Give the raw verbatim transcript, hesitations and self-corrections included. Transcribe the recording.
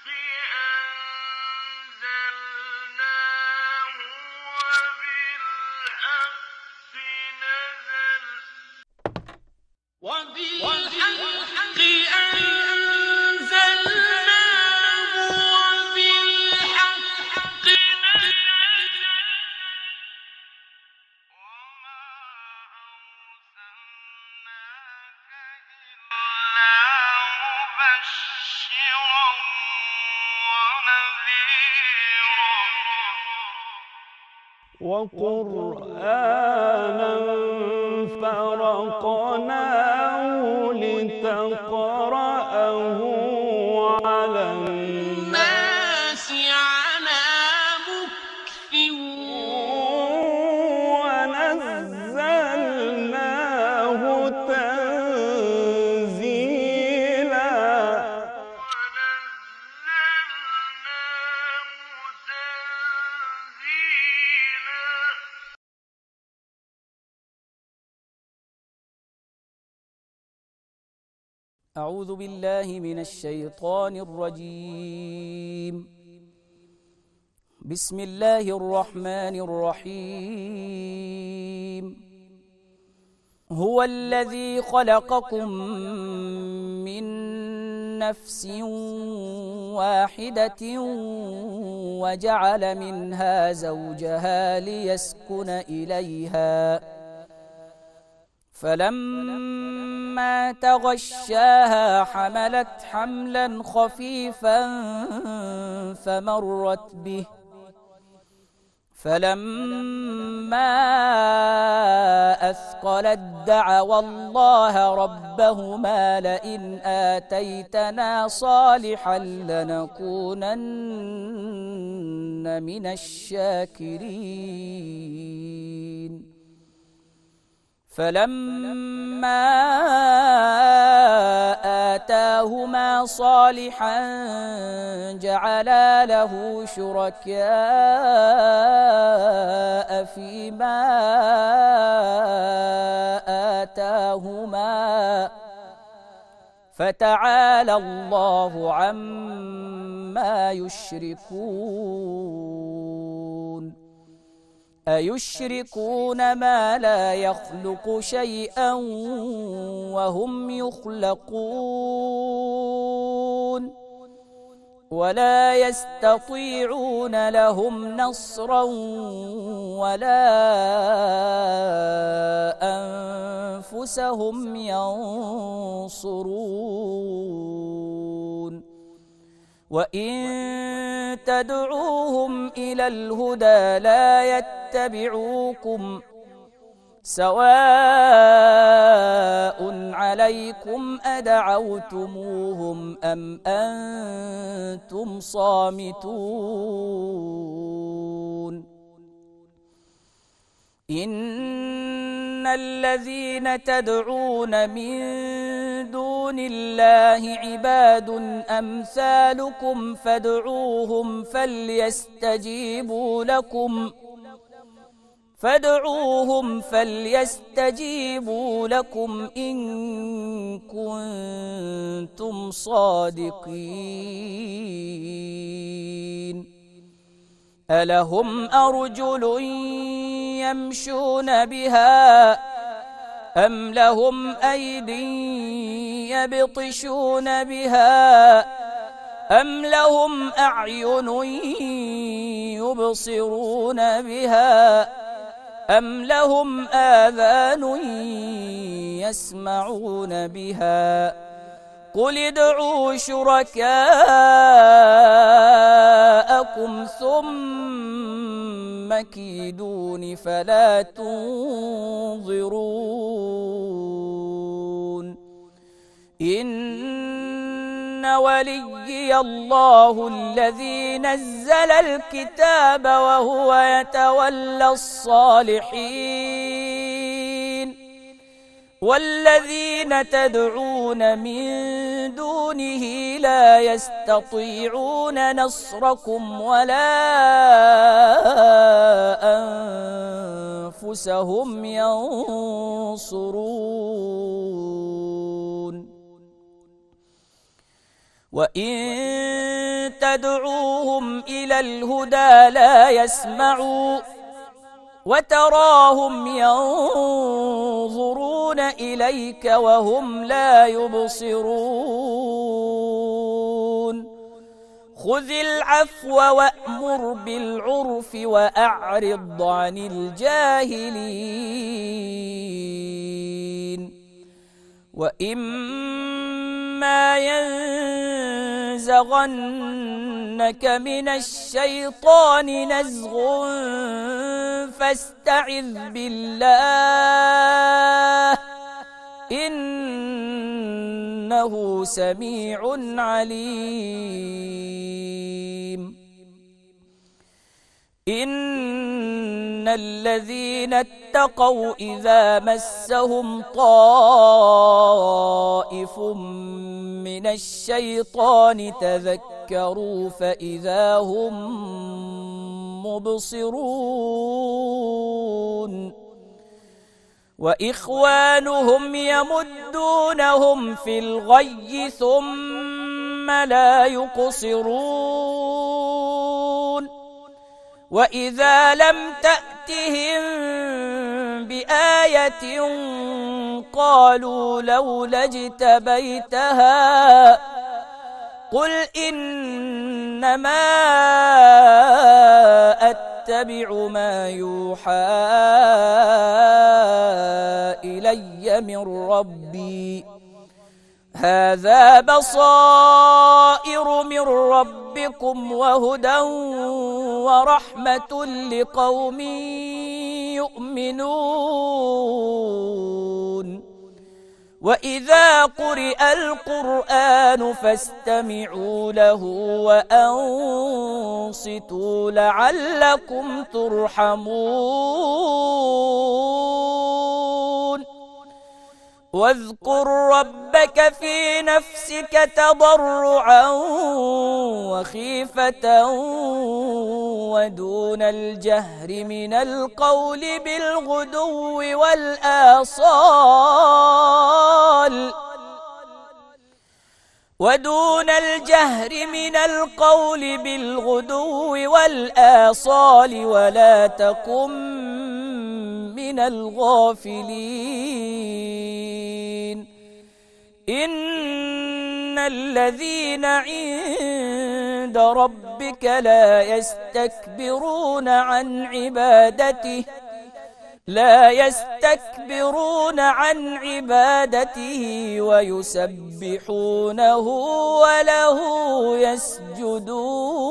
أنزلناه وبالحق نزل وبالحق أنزلناه وبالحق نزل وما أرسلناك إلا مبشرا ونذيرا وقرآنا فرقناه لتقرأه على الناس على مكث ونزلناه تنزيلا ونزلناه تنزيلا أعوذ بالله من الشيطان الرجيم. بسم الله الرحمن الرحيم. هو الذي خلقكم من نفس واحدة وجعل منها زوجها ليسكن إليها فلما تغشاها حملت حملا خفيفا فمرت به فلما أثقلت دعوا الله ربهما لئن آتيتنا صالحا لنكونن من الشاكرين فلما آتاهما صالحا جعلا له شركاء فيما آتاهما فتعالى الله عما يشركون أيشركون ما لا يخلق شيئا وهم يخلقون ولا يستطيعون لهم نصرا ولا أنفسهم ينصرون وإن تدعوهم إلى الهدى لا يتبعوكم سواء عليكم أدعوتموهم أم أنتم صامتون إن الذين تدعون من دون الله عباد أمثالكم فادعوهم فليستجيبوا لكم فادعوهم فليستجيبوا لكم إن كنتم صادقين ألهم أرجل يمشون بها أم لهم أيد يبطشون بها أم لهم أعين يبصرون بها أم لهم آذان يسمعون بها قل ادعوا شركاءكم ثم كيدون فلا تنظرون إن وليي الله الذي نزل الكتاب وهو يتولى الصالحين والذين تدعون من دونه لا يستطيعون نصركم ولا أنفسهم ينصرون وإن تدعوهم إلى الهدى لا يسمعوا وتراهم ينظرون إليك وهم لا يبصرون خذ العفو وأمر بالعرف وأعرض عن الجاهلين وإما ينزغنك من الشيطان نزغ فاستعذ بالله إنه سميع عليم إن الذين اتقوا إذا مسهم طائف من الشيطان تذكروا فإذا هم مبصرون وإخوانهم يمدونهم في الغي ثم لا يقصرون وإذا لم تأتهم بآية قالوا لولا اجتبيتها قل إنما أتبع ما يوحى إلي من ربي هذا بصائر من ربكم وهدى ورحمة لقوم يؤمنون وإذا قرئ القرآن فاستمعوا له وأنصتوا لعلكم ترحمون واذكر ربك في نفسك تضرعا وخيفة ودون الجهر من القول بالغدو والآصال ودون الجهر من القول بالغدو والآصال ولا تكن من الغافلين إن الذين عند ربك لا يستكبرون عن عبادته لا يستكبرون عن عبادته ويسبحونه وله يسجدون